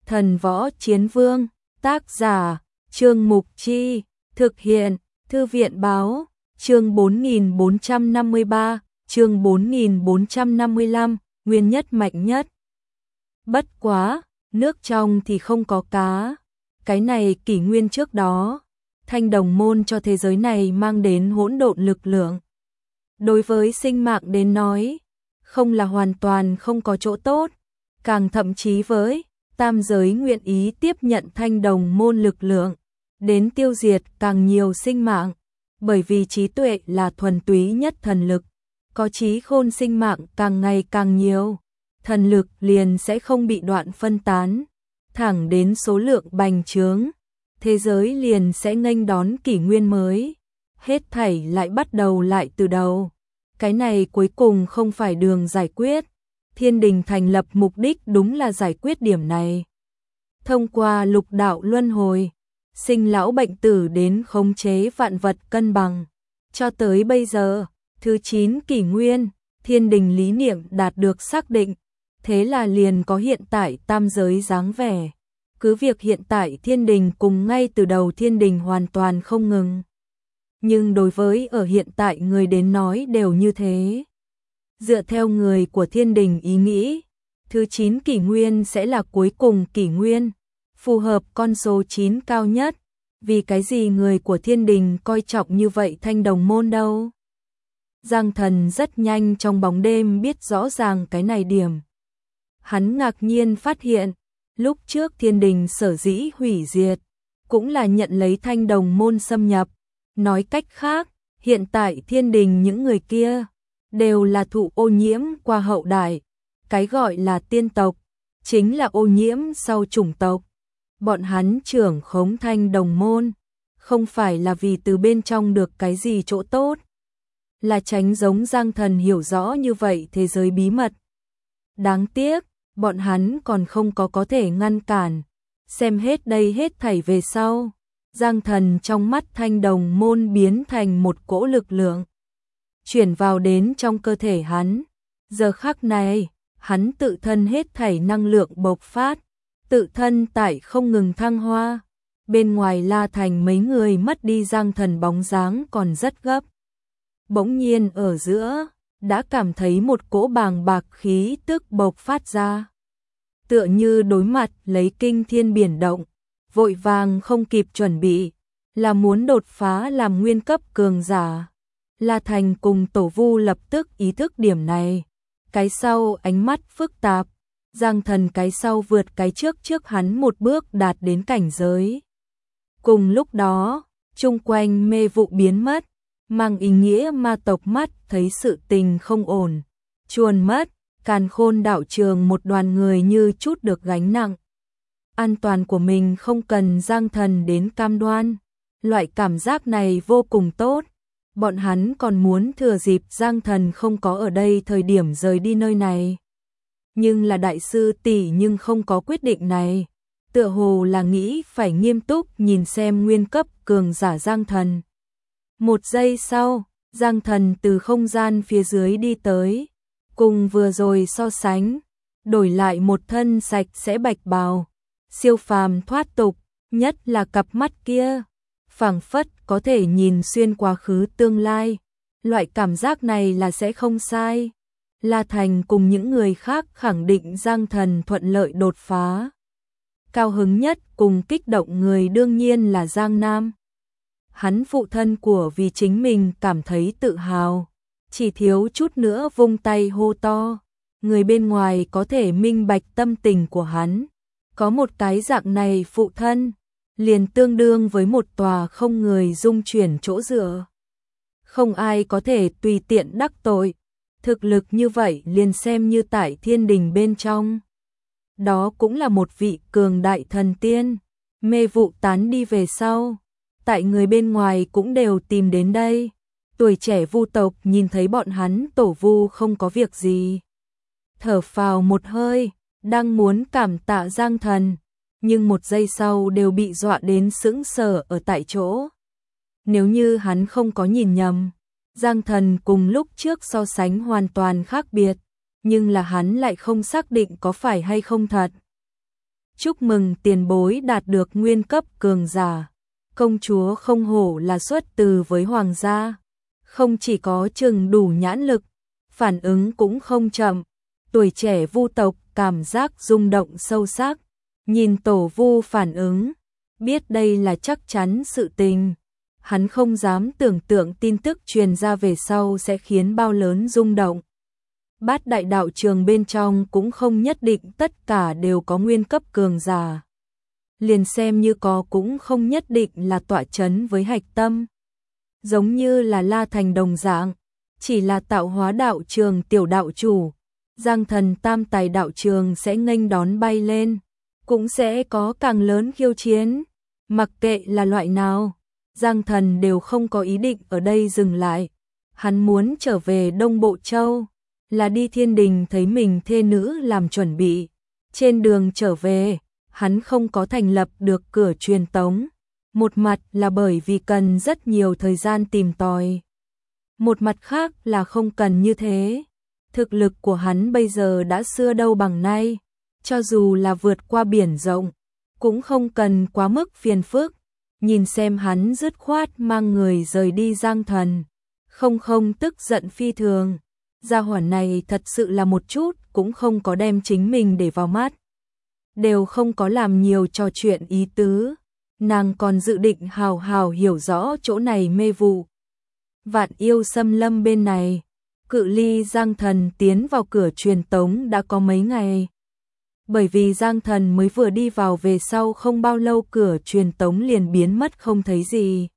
Thần Võ Chiến Vương, tác giả, Trương Mục Chi, thực hiện, Thư viện Báo, chương 4453, chương 4455, nguyên nhất mạnh nhất. Bất quá, nước trong thì không có cá. Cái này kỷ nguyên trước đó, Thanh Đồng Môn cho thế giới này mang đến hỗn độn lực lượng. Đối với sinh mạng đến nói, không là hoàn toàn không có chỗ tốt, càng thậm chí với tam giới nguyện ý tiếp nhận Thanh Đồng Môn lực lượng, đến tiêu diệt càng nhiều sinh mạng, bởi vì trí tuệ là thuần túy nhất thần lực, có trí khôn sinh mạng càng ngày càng nhiều, thần lực liền sẽ không bị đoạn phân tán, thẳng đến số lượng bành trướng, thế giới liền sẽ nghênh đón kỷ nguyên mới, hết thảy lại bắt đầu lại từ đầu. Cái này cuối cùng không phải đường giải quyết, Thiên Đình thành lập mục đích đúng là giải quyết điểm này. Thông qua lục đạo luân hồi, sinh lão bệnh tử đến khống chế vạn vật cân bằng. Cho tới bây giờ, thứ 9 kỷ nguyên, Thiên Đình lý niệm đạt được xác định, thế là liền có hiện tại tam giới dáng vẻ. Cứ việc hiện tại Thiên Đình cùng ngay từ đầu Thiên Đình hoàn toàn không ngừng. Nhưng đối với ở hiện tại người đến nói đều như thế. Dựa theo người của Thiên Đình ý nghĩ, thứ 9 kỷ nguyên sẽ là cuối cùng kỷ nguyên, phù hợp con số 9 cao nhất. Vì cái gì người của Thiên Đình coi trọng như vậy Thanh Đồng Môn đâu? Giang Thần rất nhanh trong bóng đêm biết rõ ràng cái này điểm. Hắn ngạc nhiên phát hiện, lúc trước Thiên Đình sở dĩ hủy diệt, cũng là nhận lấy Thanh Đồng Môn xâm nhập. Nói cách khác, hiện tại Thiên Đình những người kia đều là thụ ô nhiễm qua hậu đại, cái gọi là tiên tộc, chính là ô nhiễm sau chủng tộc. Bọn hắn trưởng khống Thanh Đồng Môn, không phải là vì từ bên trong được cái gì chỗ tốt, là tránh giống Giang Thần hiểu rõ như vậy thế giới bí mật. Đáng tiếc, bọn hắn còn không có thể ngăn cản, xem hết đây hết thảy về sau. Giang Thần trong mắt Thanh Đồng Môn biến thành một cỗ lực lượng, chuyển vào đến trong cơ thể hắn. Giờ khắc này, hắn tự thân hết thảy năng lượng bộc phát, tự thân tại không ngừng thăng hoa. Bên ngoài La Thành mấy người mất đi Giang Thần bóng dáng còn rất gấp. Bỗng nhiên ở giữa, đã cảm thấy một cỗ bàng bạc khí tức bộc phát ra. Tựa như đối mặt lấy kinh thiên biển động, vội vàng không kịp chuẩn bị, là muốn đột phá làm nguyên cấp cường giả. La Thành cùng Tổ Vu lập tức ý thức điểm này. Cái sau ánh mắt phức tạp, Giang Thần cái sau vượt cái trước hắn một bước đạt đến cảnh giới. Cùng lúc đó, chung quanh mê vụ biến mất, mang ý nghĩa ma tộc mắt thấy sự tình không ổn, chuồn mất, Càn Khôn đạo trường một đoàn người như chút được gánh nặng. An toàn của mình không cần Giang Thần đến cam đoan, loại cảm giác này vô cùng tốt. Bọn hắn còn muốn thừa dịp Giang Thần không có ở đây thời điểm rời đi nơi này. Nhưng là đại sư tỷ nhưng không có quyết định này, tựa hồ là nghĩ phải nghiêm túc nhìn xem nguyên cấp cường giả Giang Thần. Một giây sau, Giang Thần từ không gian phía dưới đi tới, cùng vừa rồi so sánh, đổi lại một thân sạch sẽ bạch bào, siêu phàm thoát tục, nhất là cặp mắt kia, phảng phất có thể nhìn xuyên quá khứ tương lai, loại cảm giác này là sẽ không sai. La Thành cùng những người khác khẳng định Giang Thần thuận lợi đột phá. Cao hứng nhất cùng kích động người đương nhiên là Giang Nam. Hắn phụ thân của vì chính mình cảm thấy tự hào, chỉ thiếu chút nữa vung tay hô to, người bên ngoài có thể minh bạch tâm tình của hắn. Có một cái dạng này phụ thân, liền tương đương với một tòa không người dung chuyển chỗ dựa. Không ai có thể tùy tiện đắc tội, thực lực như vậy liền xem như tại Thiên Đình bên trong. Đó cũng là một vị cường đại thần tiên, mê vụ tán đi về sau, tại người bên ngoài cũng đều tìm đến đây. Tuổi trẻ Vu tộc nhìn thấy bọn hắn Tổ Vu không có việc gì, thở phào một hơi, đang muốn cảm tạ Giang Thần, nhưng một giây sau đều bị dọa đến sững sờ ở tại chỗ. Nếu như hắn không có nhìn nhầm, Giang Thần cùng lúc trước so sánh hoàn toàn khác biệt, nhưng là hắn lại không xác định có phải hay không thật. Chúc mừng tiền bối đạt được nguyên cấp cường giả. Công chúa không hổ là xuất từ với hoàng gia. Không chỉ có chừng đủ nhãn lực, phản ứng cũng không chậm. Tuổi trẻ Vu tộc cảm giác rung động sâu sắc. Nhìn tổ Vu phản ứng, biết đây là chắc chắn sự tình. Hắn không dám tưởng tượng tin tức truyền ra về sau sẽ khiến bao lớn rung động. Bát đại đạo trường bên trong cũng không nhất định tất cả đều có nguyên cấp cường giả. Liền xem như có cũng không nhất định là tọa chấn với hạch tâm. Giống như là La Thành đồng dạng, chỉ là tạo hóa đạo trường tiểu đạo chủ. Giang Thần tam tài đạo trường sẽ nghênh đón bay lên, cũng sẽ có càng lớn khiêu chiến. Mặc kệ là loại nào, Giang Thần đều không có ý định ở đây dừng lại. Hắn muốn trở về Đông Bộ Châu, là đi thiên đình thấy mình thê nữ làm chuẩn bị. Trên đường trở về, hắn không có thành lập được cửa truyền tống. Một mặt là bởi vì cần rất nhiều thời gian tìm tòi. Một mặt khác là không cần như thế. Thực lực của hắn bây giờ đã xưa đâu bằng nay. Cho dù là vượt qua biển rộng, cũng không cần quá mức phiền phức. Nhìn xem hắn dứt khoát mang người rời đi Giang Thần. Không tức giận phi thường. Gia hỏa này thật sự là một chút cũng không có đem chính mình để vào mắt. Đều không có làm nhiều trò chuyện ý tứ. Nàng còn dự định hào hào hiểu rõ chỗ này mê vụ. Vạn Yêu Xâm Lâm bên này, cự ly Giang Thần tiến vào cửa truyền tống đã có mấy ngày. Bởi vì Giang Thần mới vừa đi vào về sau không bao lâu cửa truyền tống liền biến mất không thấy gì.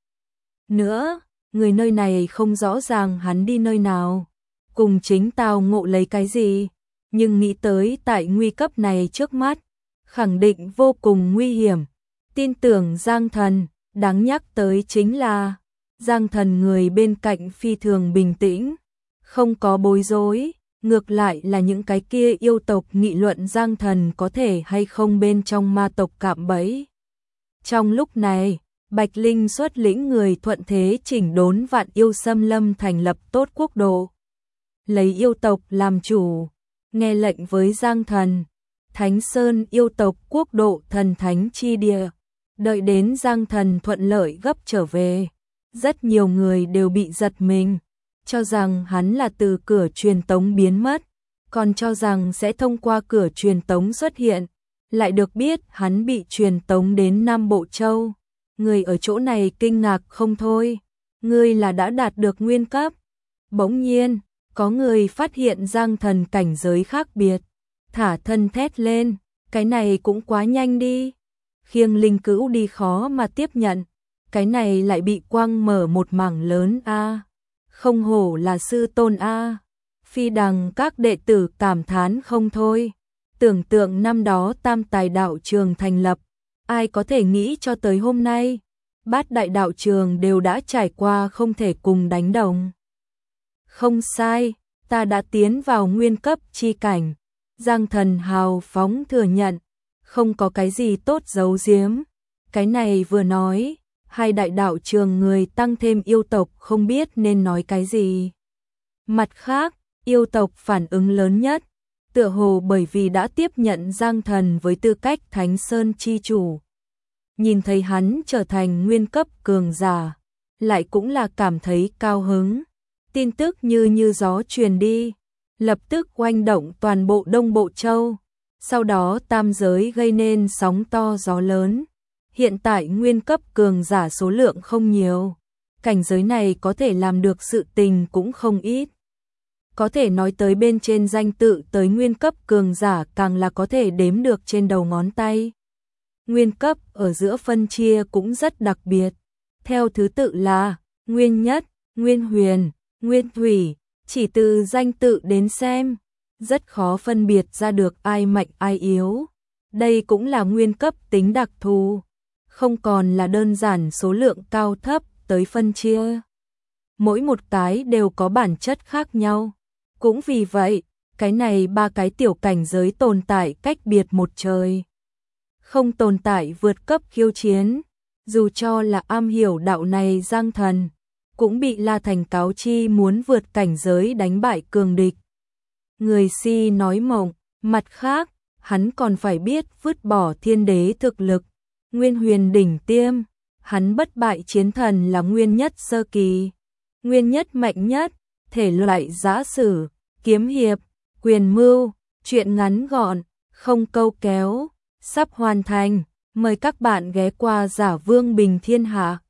Nữa, người nơi này không rõ ràng hắn đi nơi nào, cùng chính tao ngộ lấy cái gì, nhưng nghĩ tới tại nguy cấp này trước mắt, khẳng định vô cùng nguy hiểm. Tin tưởng Giang Thần, đáng nhắc tới chính là Giang Thần người bên cạnh phi thường bình tĩnh, không có bối rối, ngược lại là những cái kia yêu tộc nghị luận Giang Thần có thể hay không bên trong ma tộc cạm bẫy. Trong lúc này, Bạch Linh xuất lĩnh người thuận thế chỉnh đốn Vạn Yêu Xâm Lâm thành lập tốt quốc độ. Lấy yêu tộc làm chủ, nghe lệnh với Giang Thần, Thánh Sơn yêu tộc quốc độ thần thánh chi địa. Đợi đến Giang Thần thuận lợi gấp trở về, rất nhiều người đều bị giật mình, cho rằng hắn là từ cửa truyền tống biến mất, còn cho rằng sẽ thông qua cửa truyền tống xuất hiện, lại được biết hắn bị truyền tống đến Nam Bộ Châu. Người ở chỗ này kinh ngạc không thôi, ngươi là đã đạt được nguyên cấp. Bỗng nhiên, có người phát hiện Giang Thần cảnh giới khác biệt, thả thân thét lên, cái này cũng quá nhanh đi. Khiêng linh cữu đi khó mà tiếp nhận, cái này lại bị quăng mở một mảng lớn a. Không hổ là sư tôn a. Phi đằng các đệ tử cảm thán không thôi. Tưởng tượng năm đó tam tài đạo trường thành lập, ai có thể nghĩ cho tới hôm nay, bát đại đạo trường đều đã trải qua không thể cùng đánh đồng. Không sai, ta đã tiến vào nguyên cấp chi cảnh. Giang Thần hào phóng thừa nhận, không có cái gì tốt giấu giếm. Cái này vừa nói, hai đại đạo trường người tăng thêm yêu tộc không biết nên nói cái gì. Mặt khác, yêu tộc phản ứng lớn nhất, tựa hồ bởi vì đã tiếp nhận Giang Thần với tư cách Thánh Sơn chi chủ. Nhìn thấy hắn trở thành nguyên cấp cường giả, lại cũng là cảm thấy cao hứng. Tin tức như gió truyền đi, lập tức oanh động toàn bộ Đông Bộ Châu. Sau đó tam giới gây nên sóng to gió lớn. Hiện tại nguyên cấp cường giả số lượng không nhiều. Cảnh giới này có thể làm được sự tình cũng không ít. Có thể nói tới bên trên danh tự tới nguyên cấp cường giả càng là có thể đếm được trên đầu ngón tay. Nguyên cấp ở giữa phân chia cũng rất đặc biệt. Theo thứ tự là Nguyên Nhất, Nguyên Huyền, Nguyên Thủy. Chỉ từ danh tự đến xem, rất khó phân biệt ra được ai mạnh ai yếu. Đây cũng là nguyên cấp tính đặc thù, không còn là đơn giản số lượng cao thấp tới phân chia. Mỗi một cái đều có bản chất khác nhau. Cũng vì vậy, cái này ba cái tiểu cảnh giới tồn tại cách biệt một trời. Không tồn tại vượt cấp khiêu chiến, dù cho là am hiểu đạo này Giang Thần, cũng bị La Thành cáo chi muốn vượt cảnh giới đánh bại cường địch. Người si nói mộng, mặt khác, hắn còn phải biết vứt bỏ thiên đế thực lực, nguyên huyền đỉnh tiêm, hắn bất bại chiến thần là nguyên nhất sơ kỳ, nguyên nhất mạnh nhất, thể loại giã sử, kiếm hiệp, quyền mưu, truyện ngắn gọn, không câu kéo, sắp hoàn thành, mời các bạn ghé qua Giả Vương Bình Thiên Hạ.